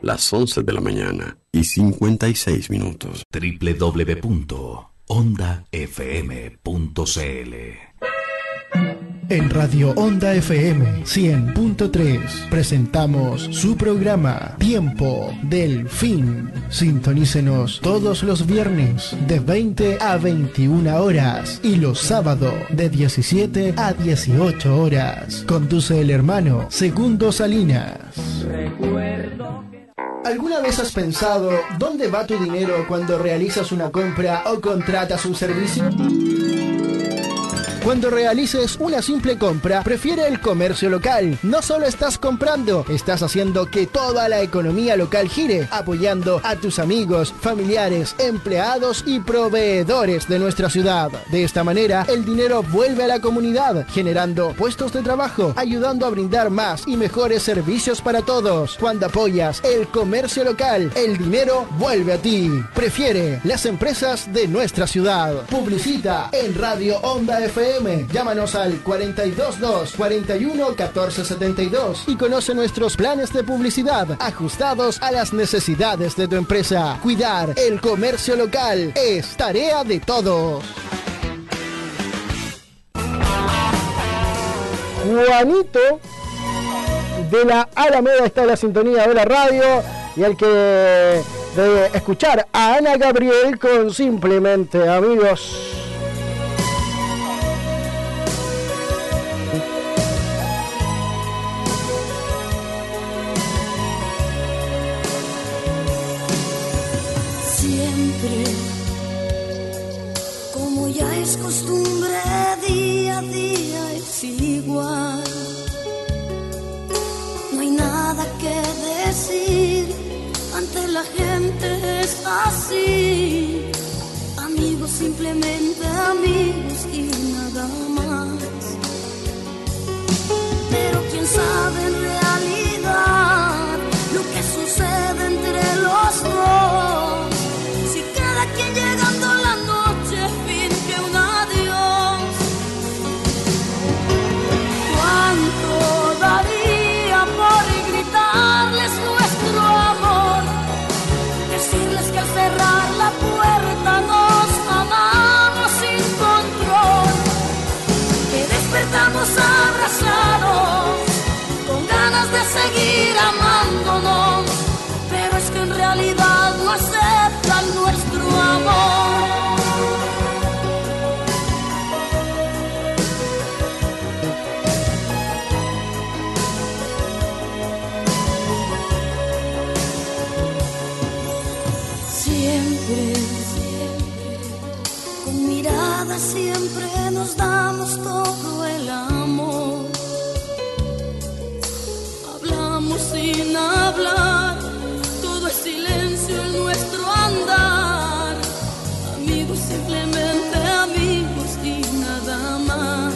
las 11 de la mañana y 56 minutos. www.ondafm.cl. En Radio Onda FM 100.3 presentamos su programa Tiempo del Fin. Sintonícenos todos los viernes de 20 a 21 horas y los sábados de 17 a 18 horas. Conduce el hermano Segundo Salinas. ¿Alguna vez has pensado dónde va tu dinero cuando realizas una compra o contratas un servicio? Cuando realices una simple compra, prefiere el comercio local. No solo estás comprando, estás haciendo que toda la economía local gire, apoyando a tus amigos, familiares, empleados y proveedores de nuestra ciudad. De esta manera, el dinero vuelve a la comunidad, generando puestos de trabajo, ayudando a brindar más y mejores servicios para todos. Cuando apoyas el comercio local, el dinero vuelve a ti. Prefiere las empresas de nuestra ciudad. Publicita en Radio Onda FM. Llámanos al 422 41 14 72 y conoce nuestros planes de publicidad ajustados a las necesidades de tu empresa. Cuidar el comercio local es tarea de todos. Juanito de la Alameda está en la sintonía de la radio y el que debe escuchar a Ana Gabriel con Simplemente Amigos. Como ya es costumbre, día a día es igual. No hay nada que decir, ante la gente es así. Amigos, simplemente amigos y nada más. Pero quién sabe en realidad lo que sucede entre los dos. Si cada quien llegando a la noche finge un adiós. ¿Cuánto daría por gritarles nuestro amor? Decirles que al cerrar la puerta nos amamos sin control. Que despertamos abrazados con ganas de seguir amándonos. Pero es que en realidad no aceptan nuestro amor. Siempre, con mirada siempre nos damos todo el amor. Hablamos sin hablar, todo es silencio en nuestro andar. Amigos, simplemente amigos y nada más.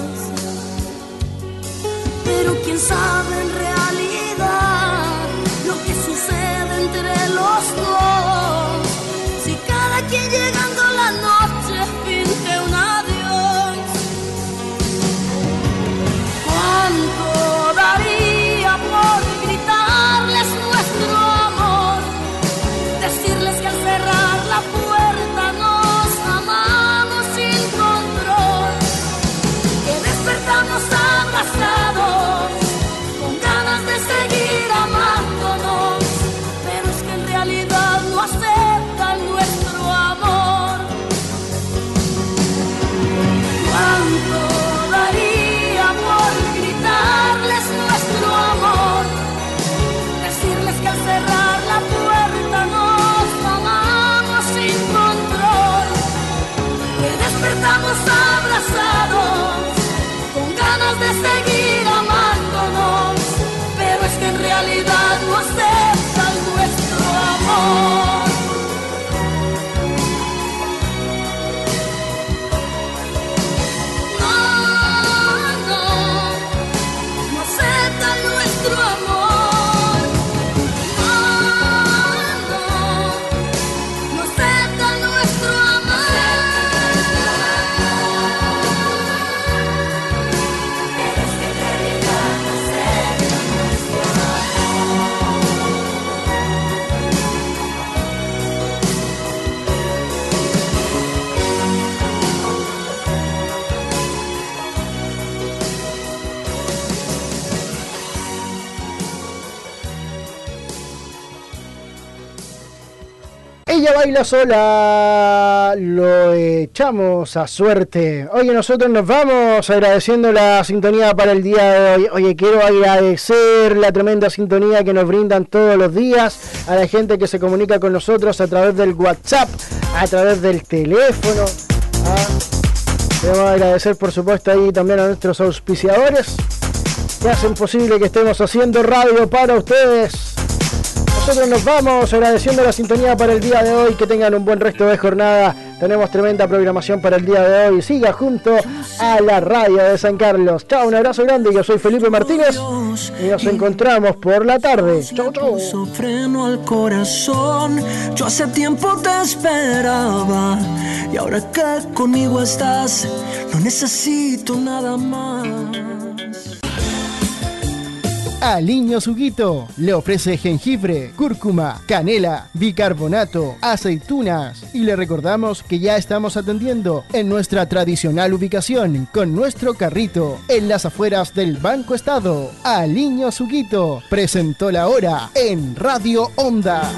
Pero quién sabe en realidad lo que sucede entre los dos. Si cada quien llegando la noche finge un adiós. ¿Cuánto daría por gritarles nuestro amor? Decirles que al cerrar la puerta nos amamos sin control. Que despertamos abrazados con ganas de seguir amándonos. Pero es que en realidad Ella baila sola, lo echamos a suerte. Oye, nosotros nos vamos agradeciendo la sintonía para el día de hoy. Oye, quiero agradecer la tremenda sintonía que nos brindan todos los días a la gente que se comunica con nosotros a través del WhatsApp, a través del teléfono. Queremos agradecer, por supuesto, ahí también a nuestros auspiciadores que hacen posible que estemos haciendo radio para ustedes. Nosotros nos vamos agradeciendo la sintonía para el día de hoy. Que tengan un buen resto de jornada. Tenemos tremenda programación para el día de hoy. Siga junto a la radio de San Carlos. Chao, un abrazo grande. Yo soy Felipe Martínez y nos encontramos por la tarde. Chau, chau. Freno al corazón. Yo hace tiempo te esperaba y ahora que conmigo estás, no necesito nada más. Aliño Suguito le ofrece jengibre, cúrcuma, canela, bicarbonato, aceitunas y le recordamos que ya estamos atendiendo en nuestra tradicional ubicación con nuestro carrito en las afueras del Banco Estado. Aliño Suguito presentó la hora en Radio Onda.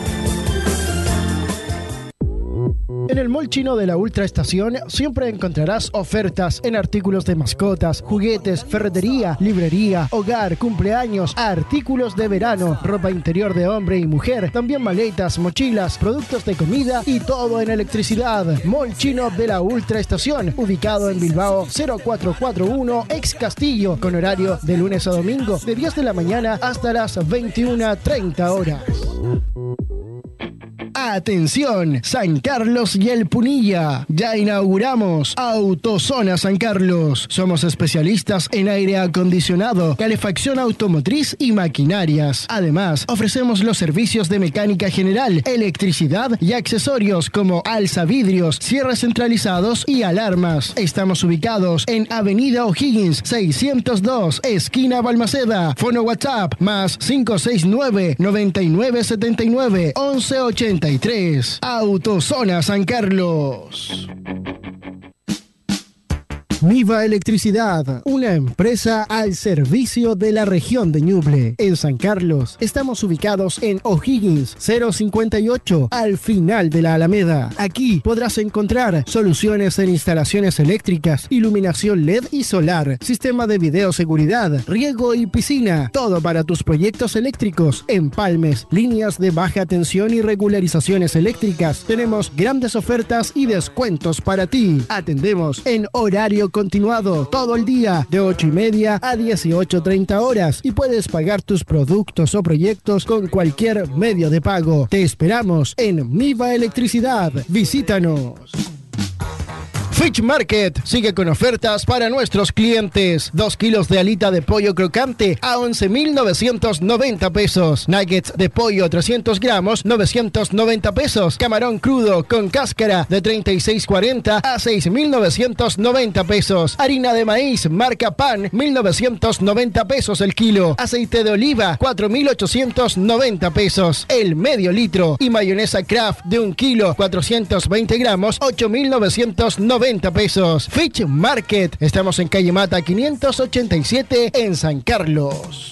En el mall chino de la Ultra Estación siempre encontrarás ofertas en artículos de mascotas, juguetes, ferretería, librería, hogar, cumpleaños, artículos de verano, ropa interior de hombre y mujer, también maletas, mochilas, productos de comida y todo en electricidad. Mall chino de la Ultra Estación, ubicado en Bilbao 0441 ex Castillo, con horario de lunes a domingo de 10 de la mañana hasta las 21:30 horas. Atención, San Carlos y el Punilla. Ya inauguramos Autozona San Carlos. Somos especialistas en aire acondicionado, calefacción automotriz y maquinarias. Además, ofrecemos los servicios de mecánica general, electricidad y accesorios como alzavidrios, cierres centralizados y alarmas. Estamos ubicados en Avenida O'Higgins 602, esquina Balmaceda. Fono WhatsApp más 569 9979 1183. Autozona San Carlos. Miva Electricidad, una empresa al servicio de la región de Ñuble. En San Carlos estamos ubicados en O'Higgins 058, al final de la Alameda. Aquí podrás encontrar soluciones en instalaciones eléctricas, iluminación LED y solar, sistema de videoseguridad, riego y piscina. Todo para tus proyectos eléctricos, empalmes, líneas de baja tensión y regularizaciones eléctricas. Tenemos grandes ofertas y descuentos para ti. Atendemos en horario continuado todo el día de 8:30 a 18:30 horas y puedes pagar tus productos o proyectos con cualquier medio de pago. Te esperamos en Miva Electricidad. Visítanos. Fish Market sigue con ofertas para nuestros clientes. 2 kilos de alita de pollo crocante a 11.990 pesos. Nuggets de pollo 300 gramos, 990 pesos. Camarón crudo con cáscara de 36.40 a 6.990 pesos. Harina de maíz marca Pan, 1.990 pesos el kilo. Aceite de oliva, 4.890 pesos. El medio litro. Y mayonesa Kraft de 1 kilo, 420 gramos, 8.990 pesos. Fish Market. Estamos en calle Mata 587 en San Carlos.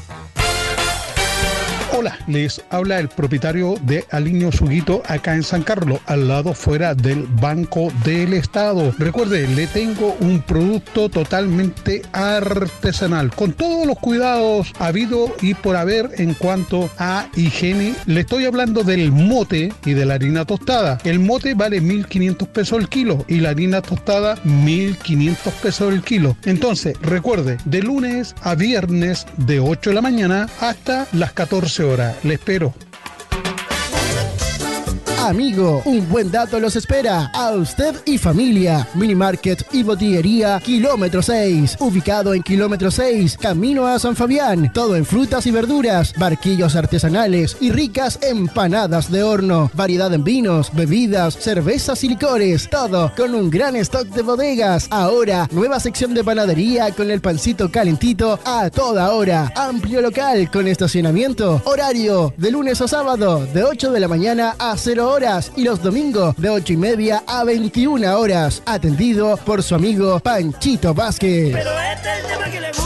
Hola, les habla el propietario de Aliño Suguito acá en San Carlos, al lado fuera del Banco del Estado. Recuerde, le tengo un producto totalmente artesanal, con todos los cuidados habido y por haber en cuanto a higiene. Le estoy hablando del mote y de la harina tostada. El mote vale 1.500 pesos el kilo y la harina tostada 1.500 pesos el kilo. Entonces, recuerde, de lunes a viernes de 8 de la mañana hasta las 14 horas. Le espero. Amigo, un buen dato los espera a usted y familia. Mini Market y Botillería Kilómetro 6, ubicado en Kilómetro 6, camino a San Fabián. Todo en frutas y verduras, barquillos artesanales y ricas empanadas de horno. Variedad en vinos, bebidas, cervezas y licores. Todo con un gran stock de bodegas. Ahora, nueva sección de panadería con el pancito calentito a toda hora. Amplio local con estacionamiento. Horario de lunes a sábado de 8 de la mañana a 0 horas y los domingos de 8:30 a 21 horas. Atendido por su amigo Panchito Vázquez. Pero este es el tema que le gusta.